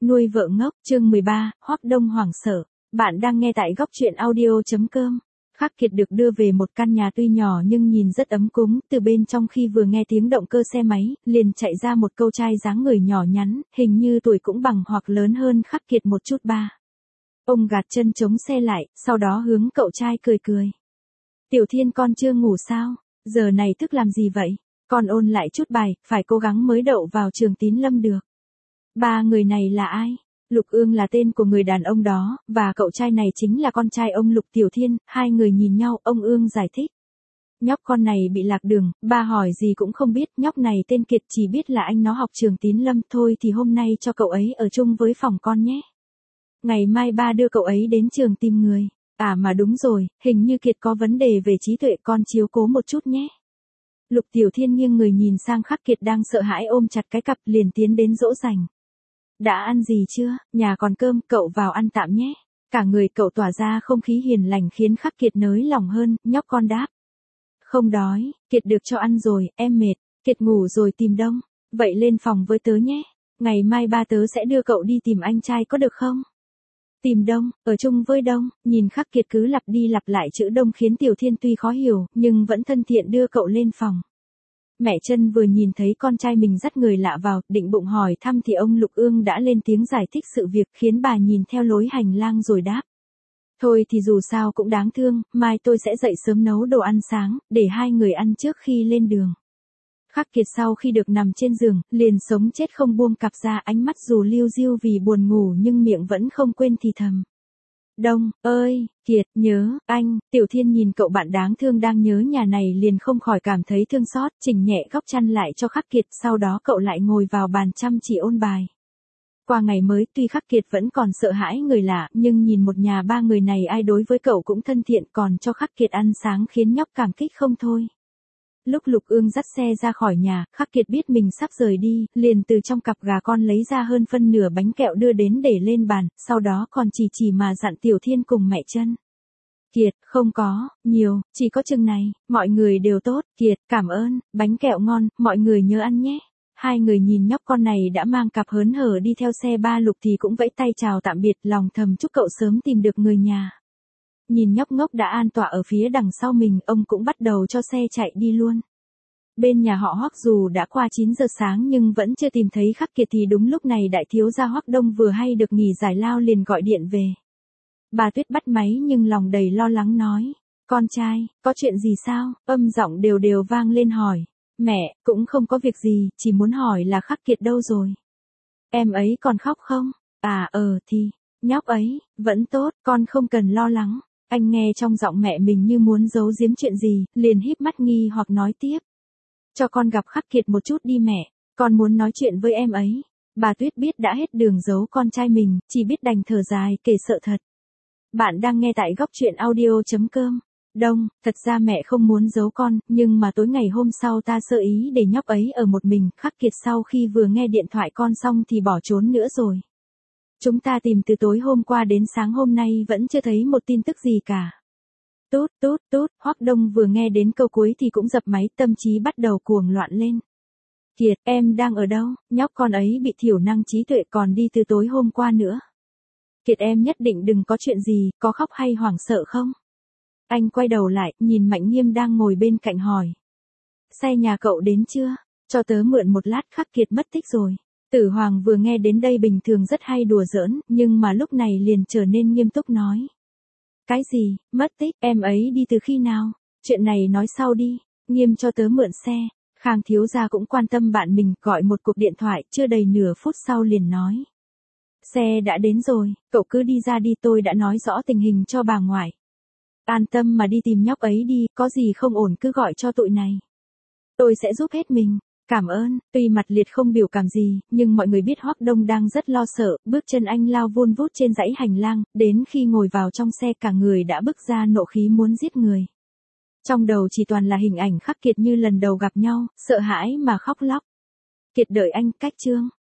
Nuôi vợ ngốc, chương 13, Hoắc Đông hoảng sợ. Bạn đang nghe tại góc truyện audio.com. Khắc Kiệt được đưa về một căn nhà tuy nhỏ nhưng nhìn rất ấm cúng, từ bên trong khi vừa nghe tiếng động cơ xe máy, liền chạy ra một cậu trai dáng người nhỏ nhắn, hình như tuổi cũng bằng hoặc lớn hơn Khắc Kiệt một chút ba. Ông gạt chân chống xe lại, sau đó hướng cậu trai cười cười. Tiểu Thiên con chưa ngủ sao? Giờ này thức làm gì vậy? Con ôn lại chút bài, phải cố gắng mới đậu vào trường Tín Lâm được. Ba người này là ai? Lục Ương là tên của người đàn ông đó, và cậu trai này chính là con trai ông Lục Tiểu Thiên. Hai người nhìn nhau, ông Ương giải thích. Nhóc con này bị lạc đường, ba hỏi gì cũng không biết, nhóc này tên Kiệt chỉ biết là anh nó học trường Tín Lâm thôi, thì hôm nay cho cậu ấy ở chung với phòng con nhé. Ngày mai ba đưa cậu ấy đến trường tìm người. À mà đúng rồi, hình như Kiệt có vấn đề về trí tuệ, con chiếu cố một chút nhé. Lục Tiểu Thiên nghiêng người nhìn sang Khắc Kiệt đang sợ hãi ôm chặt cái cặp, liền tiến đến dỗ dành. Đã ăn gì chưa? Nhà còn cơm, cậu vào ăn tạm nhé. Cả người cậu tỏa ra không khí hiền lành khiến Khắc Kiệt nới lòng hơn, nhóc con đáp. Không đói, Kiệt được cho ăn rồi, em mệt. Kiệt ngủ rồi tìm Đông. Vậy lên phòng với tớ nhé. Ngày mai ba tớ sẽ đưa cậu đi tìm anh trai có được không? Tìm Đông, ở chung với Đông. Nhìn Khắc Kiệt cứ lặp đi lặp lại chữ Đông khiến Tiểu Thiên tuy khó hiểu, nhưng vẫn thân thiện đưa cậu lên phòng. Mẹ Trân vừa nhìn thấy con trai mình dắt người lạ vào, định bụng hỏi thăm thì ông Lục Ương đã lên tiếng giải thích sự việc, khiến bà nhìn theo lối hành lang rồi đáp. Thôi thì dù sao cũng đáng thương, mai tôi sẽ dậy sớm nấu đồ ăn sáng, để hai người ăn trước khi lên đường. Khắc Kiệt sau khi được nằm trên giường, liền sống chết không buông cặp ra, ánh mắt dù liu riu vì buồn ngủ nhưng miệng vẫn không quên thì thầm. Đông, ơi, Kiệt, nhớ, anh. Tiểu Thiên nhìn cậu bạn đáng thương đang nhớ nhà này liền không khỏi cảm thấy thương xót, chỉnh nhẹ góc chăn lại cho Khắc Kiệt, sau đó cậu lại ngồi vào bàn chăm chỉ ôn bài. Qua ngày mới, tuy Khắc Kiệt vẫn còn sợ hãi người lạ, nhưng nhìn một nhà ba người này ai đối với cậu cũng thân thiện, còn cho Khắc Kiệt ăn sáng khiến nhóc cảm kích không thôi. Lúc Lục Ương dắt xe ra khỏi nhà, Khắc Kiệt biết mình sắp rời đi, liền từ trong cặp gà con lấy ra hơn phân nửa bánh kẹo đưa đến để lên bàn, sau đó còn chỉ mà dặn Tiểu Thiên cùng mẹ Trân. Kiệt, không có, nhiều, chỉ có chừng này, mọi người đều tốt, Kiệt, cảm ơn, bánh kẹo ngon, mọi người nhớ ăn nhé. Hai người nhìn nhóc con này đã mang cặp hớn hở đi theo xe ba Lục thì cũng vẫy tay chào tạm biệt, lòng thầm chúc cậu sớm tìm được người nhà. Nhìn nhóc ngốc đã an tọa ở phía đằng sau mình, ông cũng bắt đầu cho xe chạy đi luôn. Bên nhà họ Hoắc dù đã qua 9 giờ sáng nhưng vẫn chưa tìm thấy Khắc Kiệt thì đúng lúc này đại thiếu gia Hoắc Đông vừa hay được nghỉ giải lao liền gọi điện về. Bà Tuyết bắt máy nhưng lòng đầy lo lắng nói. Con trai, có chuyện gì sao? Âm giọng đều đều vang lên hỏi. Mẹ, cũng không có việc gì, chỉ muốn hỏi là Khắc Kiệt đâu rồi? Em ấy còn khóc không? À thì, nhóc ấy, vẫn tốt, con không cần lo lắng. Anh nghe trong giọng mẹ mình như muốn giấu giếm chuyện gì, liền híp mắt nghi hoặc nói tiếp. Cho con gặp Khắc Kiệt một chút đi mẹ, con muốn nói chuyện với em ấy. Bà Tuyết biết đã hết đường giấu con trai mình, chỉ biết đành thở dài, kể sợ thật. Bạn đang nghe tại góc truyện audio.com. Đông, thật ra mẹ không muốn giấu con, nhưng mà tối ngày hôm sau ta sơ ý để nhóc ấy ở một mình. Khắc Kiệt sau khi vừa nghe điện thoại con xong thì bỏ trốn nữa rồi. Chúng ta tìm từ tối hôm qua đến sáng hôm nay vẫn chưa thấy một tin tức gì cả. Tút, Hoắc Đông vừa nghe đến câu cuối thì cũng dập máy, tâm trí bắt đầu cuồng loạn lên. Kiệt, em đang ở đâu? Nhóc con ấy bị thiểu năng trí tuệ còn đi từ tối hôm qua nữa. Kiệt em nhất định đừng có chuyện gì, có khóc hay hoảng sợ không? Anh quay đầu lại, nhìn Mạnh Nghiêm đang ngồi bên cạnh hỏi. Xe nhà cậu đến chưa? Cho tớ mượn một lát, Khắc Kiệt mất tích rồi. Tử Hoàng vừa nghe đến đây bình thường rất hay đùa giỡn, nhưng mà lúc này liền trở nên nghiêm túc nói. Cái gì, mất tích, em ấy đi từ khi nào? Chuyện này nói sau đi, Nghiêm cho tớ mượn xe. Khang thiếu gia cũng quan tâm bạn mình, gọi một cuộc điện thoại, chưa đầy nửa phút sau liền nói. Xe đã đến rồi, cậu cứ đi ra đi, tôi đã nói rõ tình hình cho bà ngoại. An tâm mà đi tìm nhóc ấy đi, có gì không ổn cứ gọi cho tụi này. Tôi sẽ giúp hết mình. Cảm ơn. Tuy mặt liệt không biểu cảm gì, nhưng mọi người biết Hoắc Đông đang rất lo sợ, bước chân anh lao vun vút trên dãy hành lang, đến khi ngồi vào trong xe cả người đã bứt ra nộ khí muốn giết người. Trong đầu chỉ toàn là hình ảnh Khắc Kiệt như lần đầu gặp nhau, sợ hãi mà khóc lóc. Kiệt đợi anh, cách chương.